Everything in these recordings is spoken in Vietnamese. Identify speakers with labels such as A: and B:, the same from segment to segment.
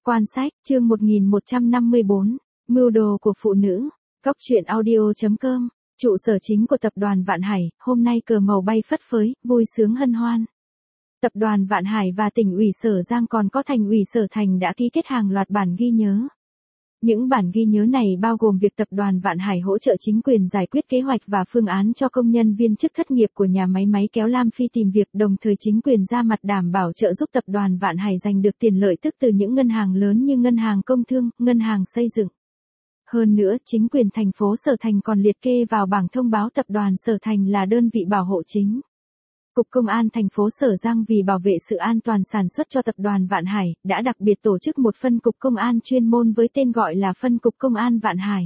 A: Quan sách, chương 1154, Mưu đồ của phụ nữ. Góc truyện audio.com. Trụ sở chính của tập đoàn Vạn Hải, hôm nay cờ màu bay phất phới, vui sướng hân hoan. Tập đoàn Vạn Hải và tỉnh ủy Sở Giang còn có thành ủy Sở Thành đã ký kết hàng loạt bản ghi nhớ. Những bản ghi nhớ này bao gồm việc tập đoàn Vạn Hải hỗ trợ chính quyền giải quyết kế hoạch và phương án cho công nhân viên chức thất nghiệp của nhà máy máy kéo Lam Phi tìm việc, đồng thời chính quyền ra mặt đảm bảo trợ giúp tập đoàn Vạn Hải giành được tiền lợi tức từ những ngân hàng lớn như ngân hàng công thương, ngân hàng xây dựng. Hơn nữa, chính quyền thành phố Sở Thành còn liệt kê vào bảng thông báo tập đoàn Sở Thành là đơn vị bảo hộ chính. Cục Công an thành phố Sở Giang vì bảo vệ sự an toàn sản xuất cho tập đoàn Vạn Hải, đã đặc biệt tổ chức một phân cục công an chuyên môn với tên gọi là phân cục Công an Vạn Hải.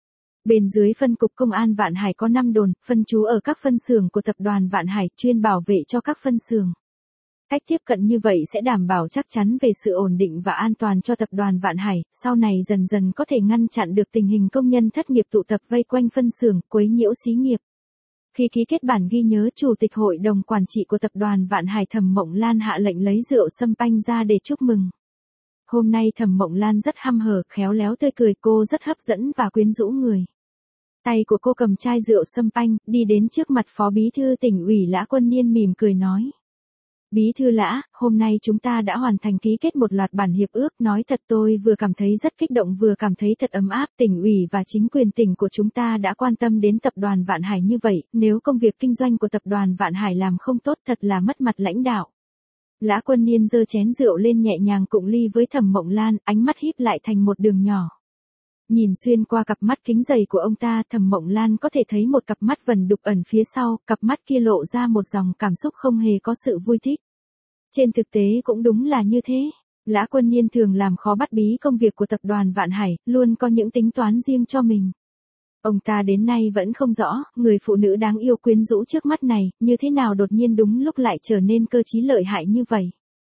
A: Bên dưới phân cục Công an Vạn Hải có 5 đồn, phân trú ở các phân xưởng của tập đoàn Vạn Hải, chuyên bảo vệ cho các phân xưởng. Cách tiếp cận như vậy sẽ đảm bảo chắc chắn về sự ổn định và an toàn cho tập đoàn Vạn Hải, sau này dần dần có thể ngăn chặn được tình hình công nhân thất nghiệp tụ tập vây quanh phân xưởng, quấy nhiễu xí nghiệp. Khi ký kết bản ghi nhớ, Chủ tịch Hội đồng Quản trị của tập đoàn Vạn Hải Thẩm Mộng Lan hạ lệnh lấy rượu sâm panh ra để chúc mừng. Hôm nay Thẩm Mộng Lan rất hăm hở, khéo léo tươi cười, cô rất hấp dẫn và quyến rũ người. Tay của cô cầm chai rượu sâm panh, đi đến trước mặt Phó Bí thư Tỉnh ủy Lã Quân Niên mỉm cười nói. Bí thư Lã, hôm nay chúng ta đã hoàn thành ký kết một loạt bản hiệp ước, nói thật tôi vừa cảm thấy rất kích động vừa cảm thấy thật ấm áp, tỉnh ủy và chính quyền tỉnh của chúng ta đã quan tâm đến tập đoàn Vạn Hải như vậy, nếu công việc kinh doanh của tập đoàn Vạn Hải làm không tốt thật là mất mặt lãnh đạo. Lã Quân Niên giơ chén rượu lên nhẹ nhàng cụng ly với Thẩm Mộng Lan, ánh mắt híp lại thành một đường nhỏ. Nhìn xuyên qua cặp mắt kính dày của ông ta, Thẩm Mộng Lan có thể thấy một cặp mắt vần đục ẩn phía sau, cặp mắt kia lộ ra một dòng cảm xúc không hề có sự vui thích. Trên thực tế cũng đúng là như thế. Lã Quân Niên thường làm khó bắt bí công việc của tập đoàn Vạn Hải, luôn có những tính toán riêng cho mình. Ông ta đến nay vẫn không rõ, người phụ nữ đáng yêu quyến rũ trước mắt này, như thế nào đột nhiên đúng lúc lại trở nên cơ trí lợi hại như vậy.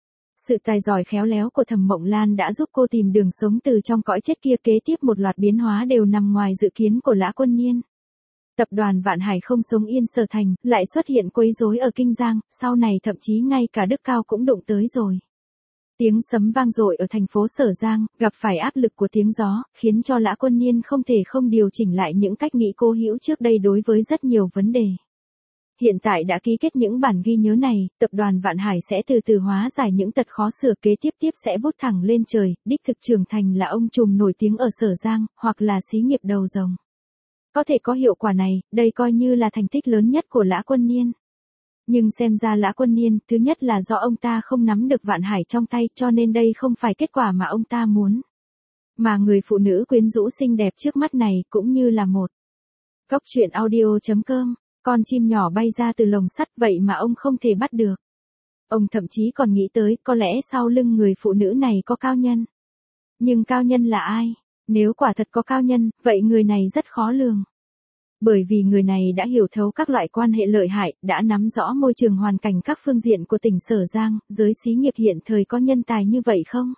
A: Sự tài giỏi khéo léo của Thẩm Mộng Lan đã giúp cô tìm đường sống từ trong cõi chết kia, kế tiếp một loạt biến hóa đều nằm ngoài dự kiến của Lã Quân Niên. Tập đoàn Vạn Hải không sống yên Sở Thành, lại xuất hiện quấy rối ở Kinh Giang, sau này thậm chí ngay cả Đức Cao cũng đụng tới rồi. Tiếng sấm vang dội ở thành phố Sở Giang, gặp phải áp lực của tiếng gió, khiến cho Lã Quân Niên không thể không điều chỉnh lại những cách nghĩ cố hữu trước đây đối với rất nhiều vấn đề. Hiện tại đã ký kết những bản ghi nhớ này, tập đoàn Vạn Hải sẽ từ từ hóa giải những tật khó sửa, kế tiếp sẽ vút thẳng lên trời, đích thực trưởng thành là ông trùm nổi tiếng ở Sở Giang, hoặc là xí nghiệp đầu rồng. Có thể có hiệu quả này, đây coi như là thành tích lớn nhất của Lã Quân Niên. Nhưng xem ra Lã Quân Niên, thứ nhất là do ông ta không nắm được Vạn Hải trong tay, cho nên đây không phải kết quả mà ông ta muốn. Mà người phụ nữ quyến rũ xinh đẹp trước mắt này cũng như là một. Góc truyện audio.com. Con chim nhỏ bay ra từ lồng sắt, vậy mà ông không thể bắt được. Ông thậm chí còn nghĩ tới, có lẽ sau lưng người phụ nữ này có cao nhân. Nhưng cao nhân là ai? Nếu quả thật có cao nhân, vậy người này rất khó lường. Bởi vì người này đã hiểu thấu các loại quan hệ lợi hại, đã nắm rõ môi trường hoàn cảnh các phương diện của tỉnh Sở Giang, giới xí nghiệp hiện thời có nhân tài như vậy không?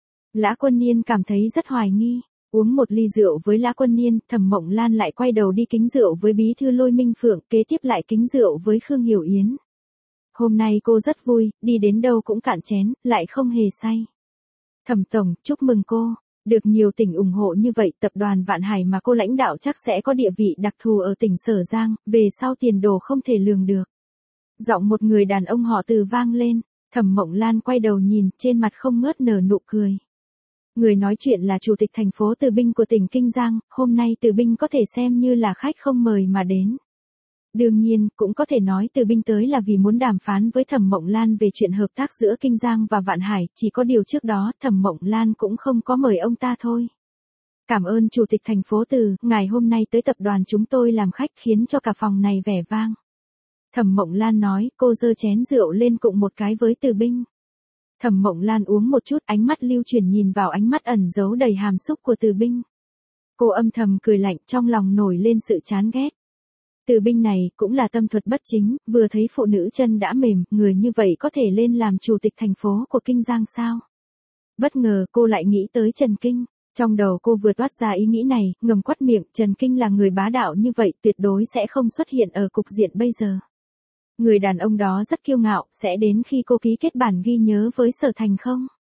A: Lã Quân Niên cảm thấy rất hoài nghi. Uống một ly rượu với Lã Quân Niên, Thẩm Mộng Lan lại quay đầu đi kính rượu với bí thư Lôi Minh Phượng, kế tiếp lại kính rượu với Khương Hiểu Yến. Hôm nay cô rất vui, đi đến đâu cũng cạn chén, lại không hề say. Thẩm tổng, chúc mừng cô. Được nhiều tỉnh ủng hộ như vậy, tập đoàn Vạn Hải mà cô lãnh đạo chắc sẽ có địa vị đặc thù ở tỉnh Sở Giang, về sau tiền đồ không thể lường được. Giọng một người đàn ông họ Từ vang lên, Thẩm Mộng Lan quay đầu nhìn, trên mặt không ngớt nở nụ cười. Người nói chuyện là Chủ tịch thành phố Từ Binh của tỉnh Kinh Giang, hôm nay Từ Binh có thể xem như là khách không mời mà đến. Đương nhiên, cũng có thể nói Từ Binh tới là vì muốn đàm phán với Thẩm Mộng Lan về chuyện hợp tác giữa Kinh Giang và Vạn Hải, chỉ có điều trước đó Thẩm Mộng Lan cũng không có mời ông ta thôi. Cảm ơn Chủ tịch thành phố Từ, ngài hôm nay tới tập đoàn chúng tôi làm khách khiến cho cả phòng này vẻ vang. Thẩm Mộng Lan nói, cô giơ chén rượu lên cụng một cái với Từ Binh. Thẩm Mộng Lan uống một chút, ánh mắt lưu chuyển nhìn vào ánh mắt ẩn giấu đầy hàm xúc của Từ Binh. Cô âm thầm cười lạnh, trong lòng nổi lên sự chán ghét. Từ Binh này cũng là tâm thuật bất chính, vừa thấy phụ nữ chân đã mềm, người như vậy có thể lên làm chủ tịch thành phố của Kinh Giang sao? Bất ngờ cô lại nghĩ tới Trần Kinh. Trong đầu cô vừa toát ra ý nghĩ này, ngầm quắt miệng, Trần Kinh là người bá đạo như vậy, tuyệt đối sẽ không xuất hiện ở cục diện bây giờ. Người đàn ông đó rất kiêu ngạo, sẽ đến khi cô ký kết bản ghi nhớ với Sở Thành không?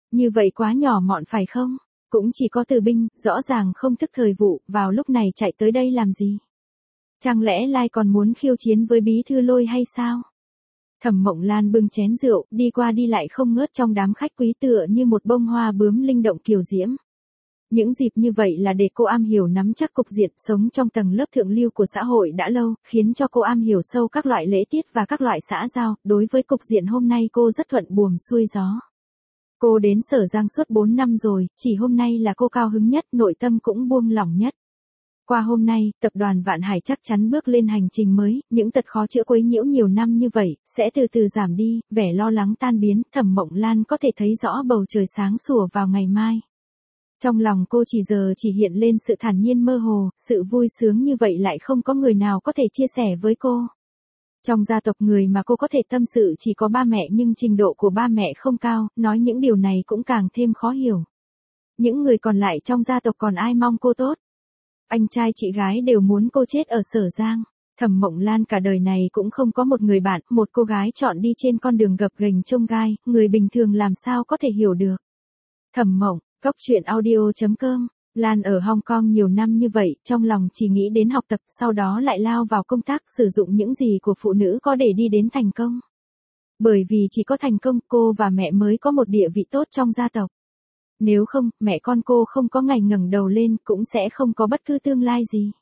A: Như vậy quá nhỏ mọn phải không? Cũng chỉ có Từ Binh, rõ ràng không thức thời vụ, vào lúc này chạy tới đây làm gì? Chẳng lẽ Lai còn muốn khiêu chiến với Bí Thư Lôi hay sao? Thẩm Mộng Lan bưng chén rượu, đi qua đi lại không ngớt trong đám khách quý tựa như một bông hoa bướm linh động kiều diễm. Những dịp như vậy là để cô am hiểu nắm chắc cục diện, sống trong tầng lớp thượng lưu của xã hội đã lâu, khiến cho cô am hiểu sâu các loại lễ tiết và các loại xã giao, đối với cục diện hôm nay cô rất thuận buồm xuôi gió. Cô đến Sở Giang suốt 4 năm rồi, chỉ hôm nay là cô cao hứng nhất, nội tâm cũng buông lỏng nhất. Qua hôm nay, tập đoàn Vạn Hải chắc chắn bước lên hành trình mới, những tật khó chữa quấy nhiễu nhiều năm như vậy, sẽ từ từ giảm đi, vẻ lo lắng tan biến, Thẩm Mộng Lan có thể thấy rõ bầu trời sáng sủa vào ngày mai. Trong lòng cô chỉ hiện lên sự thản nhiên mơ hồ, sự vui sướng như vậy lại không có người nào có thể chia sẻ với cô. Trong gia tộc người mà cô có thể tâm sự chỉ có ba mẹ, nhưng trình độ của ba mẹ không cao, nói những điều này cũng càng thêm khó hiểu. Những người còn lại trong gia tộc còn ai mong cô tốt? Anh trai chị gái đều muốn cô chết ở Sở Giang. Thẩm Mộng Lan cả đời này cũng không có một người bạn, một cô gái chọn đi trên con đường gập ghềnh chông gai, người bình thường làm sao có thể hiểu được. Thẩm Mộng, Cóc Truyện Audio.com, Lan ở Hong Kong nhiều năm như vậy, trong lòng chỉ nghĩ đến học tập, sau đó lại lao vào công tác, sử dụng những gì của phụ nữ có để đi đến thành công. Bởi vì chỉ có thành công, cô và mẹ mới có một địa vị tốt trong gia tộc. Nếu không, mẹ con cô không có ngày ngẩng đầu lên, cũng sẽ không có bất cứ tương lai gì.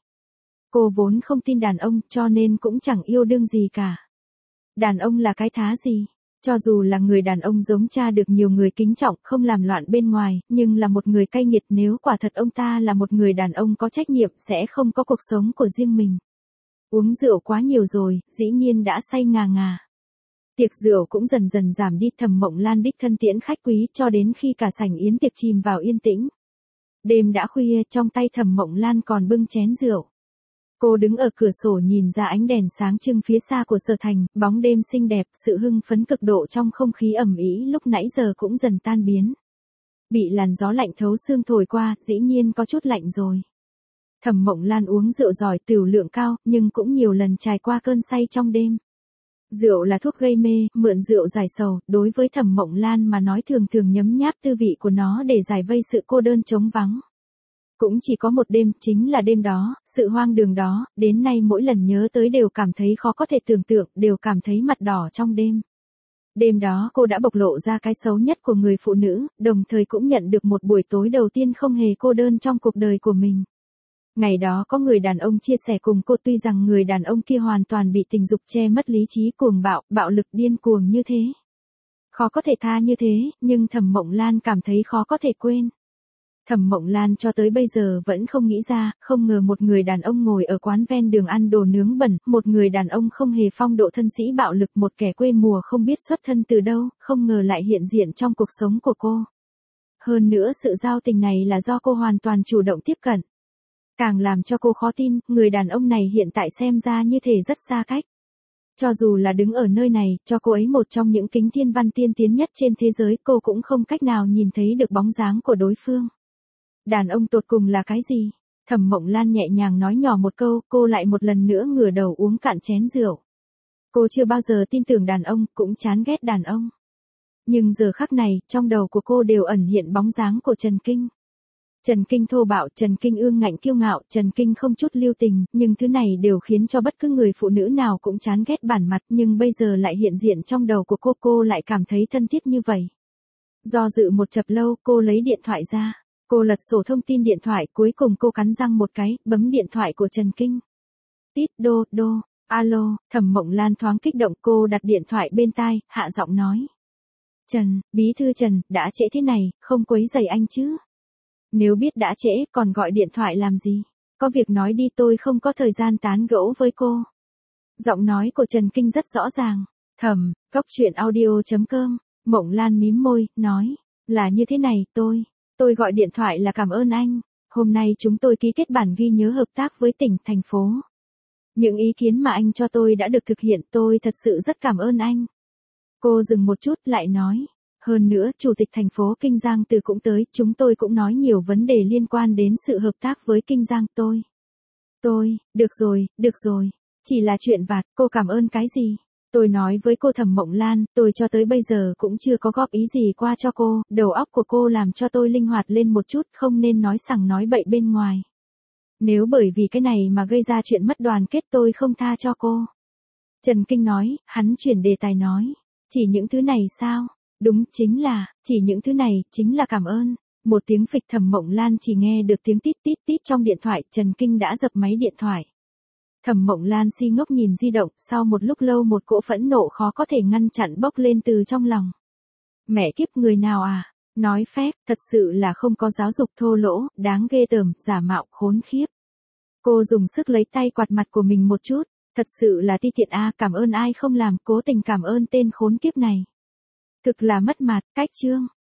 A: Cô vốn không tin đàn ông, cho nên cũng chẳng yêu đương gì cả. Đàn ông là cái thá gì? Cho dù là người đàn ông giống cha được nhiều người kính trọng, không làm loạn bên ngoài, nhưng là một người cay nghiệt, nếu quả thật ông ta là một người đàn ông có trách nhiệm, sẽ không có cuộc sống của riêng mình. Uống rượu quá nhiều rồi, dĩ nhiên đã say ngà ngà. Tiệc rượu cũng dần dần giảm đi, Thẩm Mộng Lan đích thân tiễn khách quý cho đến khi cả sảnh yến tiệc chìm vào yên tĩnh. Đêm đã khuya, trong tay Thẩm Mộng Lan còn bưng chén rượu. Cô đứng ở cửa sổ nhìn ra ánh đèn sáng trưng phía xa của Sở Thành, bóng đêm xinh đẹp, sự hưng phấn cực độ trong không khí ầm ĩ lúc nãy giờ cũng dần tan biến. Bị làn gió lạnh thấu xương thổi qua, dĩ nhiên có chút lạnh rồi. Thẩm Mộng Lan uống rượu giỏi, tửu lượng cao, nhưng cũng nhiều lần trải qua cơn say trong đêm. Rượu là thuốc gây mê, mượn rượu giải sầu, đối với Thẩm Mộng Lan mà nói thường thường nhấm nháp tư vị của nó để giải vây sự cô đơn trống vắng. Cũng chỉ có một đêm, chính là đêm đó, sự hoang đường đó, đến nay mỗi lần nhớ tới đều cảm thấy khó có thể tưởng tượng, đều cảm thấy mặt đỏ trong đêm. Đêm đó cô đã bộc lộ ra cái xấu nhất của người phụ nữ, đồng thời cũng nhận được một buổi tối đầu tiên không hề cô đơn trong cuộc đời của mình. Ngày đó có người đàn ông chia sẻ cùng cô, tuy rằng người đàn ông kia hoàn toàn bị tình dục che mất lý trí, cuồng bạo, bạo lực điên cuồng như thế. Khó có thể tha như thế, nhưng Thẩm Mộng Lan cảm thấy khó có thể quên. Thẩm Mộng Lan cho tới bây giờ vẫn không nghĩ ra, không ngờ một người đàn ông ngồi ở quán ven đường ăn đồ nướng bẩn, một người đàn ông không hề phong độ thân sĩ bạo lực, một kẻ quê mùa không biết xuất thân từ đâu, không ngờ lại hiện diện trong cuộc sống của cô. Hơn nữa sự giao tình này là do cô hoàn toàn chủ động tiếp cận. Càng làm cho cô khó tin, người đàn ông này hiện tại xem ra như thể rất xa cách. Cho dù là đứng ở nơi này, cho cô ấy một trong những kính thiên văn tiên tiến nhất trên thế giới, cô cũng không cách nào nhìn thấy được bóng dáng của đối phương. Đàn ông tột cùng là cái gì? Thẩm Mộng Lan nhẹ nhàng nói nhỏ một câu, cô lại một lần nữa ngửa đầu uống cạn chén rượu. Cô chưa bao giờ tin tưởng đàn ông, cũng chán ghét đàn ông. Nhưng giờ khắc này, trong đầu của cô đều ẩn hiện bóng dáng của Trần Kinh. Trần Kinh thô bạo, Trần Kinh ương ngạnh kiêu ngạo, Trần Kinh không chút lưu tình, nhưng thứ này đều khiến cho bất cứ người phụ nữ nào cũng chán ghét bản mặt, nhưng bây giờ lại hiện diện trong đầu của cô lại cảm thấy thân thiết như vậy. Do dự một chập lâu, cô lấy điện thoại ra. Cô lật sổ thông tin điện thoại, cuối cùng cô cắn răng một cái, bấm điện thoại của Trần Kinh. Tít đô, đô, alo, Thẩm Mộng Lan thoáng kích động, cô đặt điện thoại bên tai, hạ giọng nói. Trần, bí thư Trần, đã trễ thế này, không quấy rầy anh chứ? Nếu biết đã trễ, còn gọi điện thoại làm gì? Có việc nói đi, tôi không có thời gian tán gẫu với cô. Giọng nói của Trần Kinh rất rõ ràng. Thẩm, Cóc Truyện Audio.com, Mộng Lan mím môi, nói. Là như thế này, tôi gọi điện thoại là cảm ơn anh. Hôm nay chúng tôi ký kết bản ghi nhớ hợp tác với tỉnh, thành phố. Những ý kiến mà anh cho tôi đã được thực hiện, tôi thật sự rất cảm ơn anh. Cô dừng một chút lại nói. Hơn nữa, Chủ tịch thành phố Kinh Giang Từ cũng tới, chúng tôi cũng nói nhiều vấn đề liên quan đến sự hợp tác với Kinh Giang. Được rồi, chỉ là chuyện vặt, cô cảm ơn cái gì? Tôi nói với cô Thẩm Mộng Lan, tôi cho tới bây giờ cũng chưa có góp ý gì qua cho cô, đầu óc của cô làm cho tôi linh hoạt lên một chút, không nên nói sằng nói bậy bên ngoài. Nếu bởi vì cái này mà gây ra chuyện mất đoàn kết tôi không tha cho cô. Trần Kinh nói, hắn chuyển đề tài nói. Chỉ những thứ này sao? Đúng, chính là, chỉ những thứ này, chính là cảm ơn. Một tiếng phịch Thẩm Mộng Lan chỉ nghe được tiếng tít tít tít trong điện thoại, Trần Kinh đã dập máy điện thoại. Thẩm Mộng Lan si ngốc nhìn di động, sau một lúc lâu một cỗ phẫn nộ khó có thể ngăn chặn bốc lên từ trong lòng. Mẹ kiếp người nào à? Nói phép, thật sự là không có giáo dục thô lỗ, đáng ghê tởm, giả mạo, khốn khiếp. Cô dùng sức lấy tay quạt mặt của mình một chút, thật sự là ti tiện a, cảm ơn ai không làm, cố tình cảm ơn tên khốn kiếp này. Thực là mất mặt, cách chương.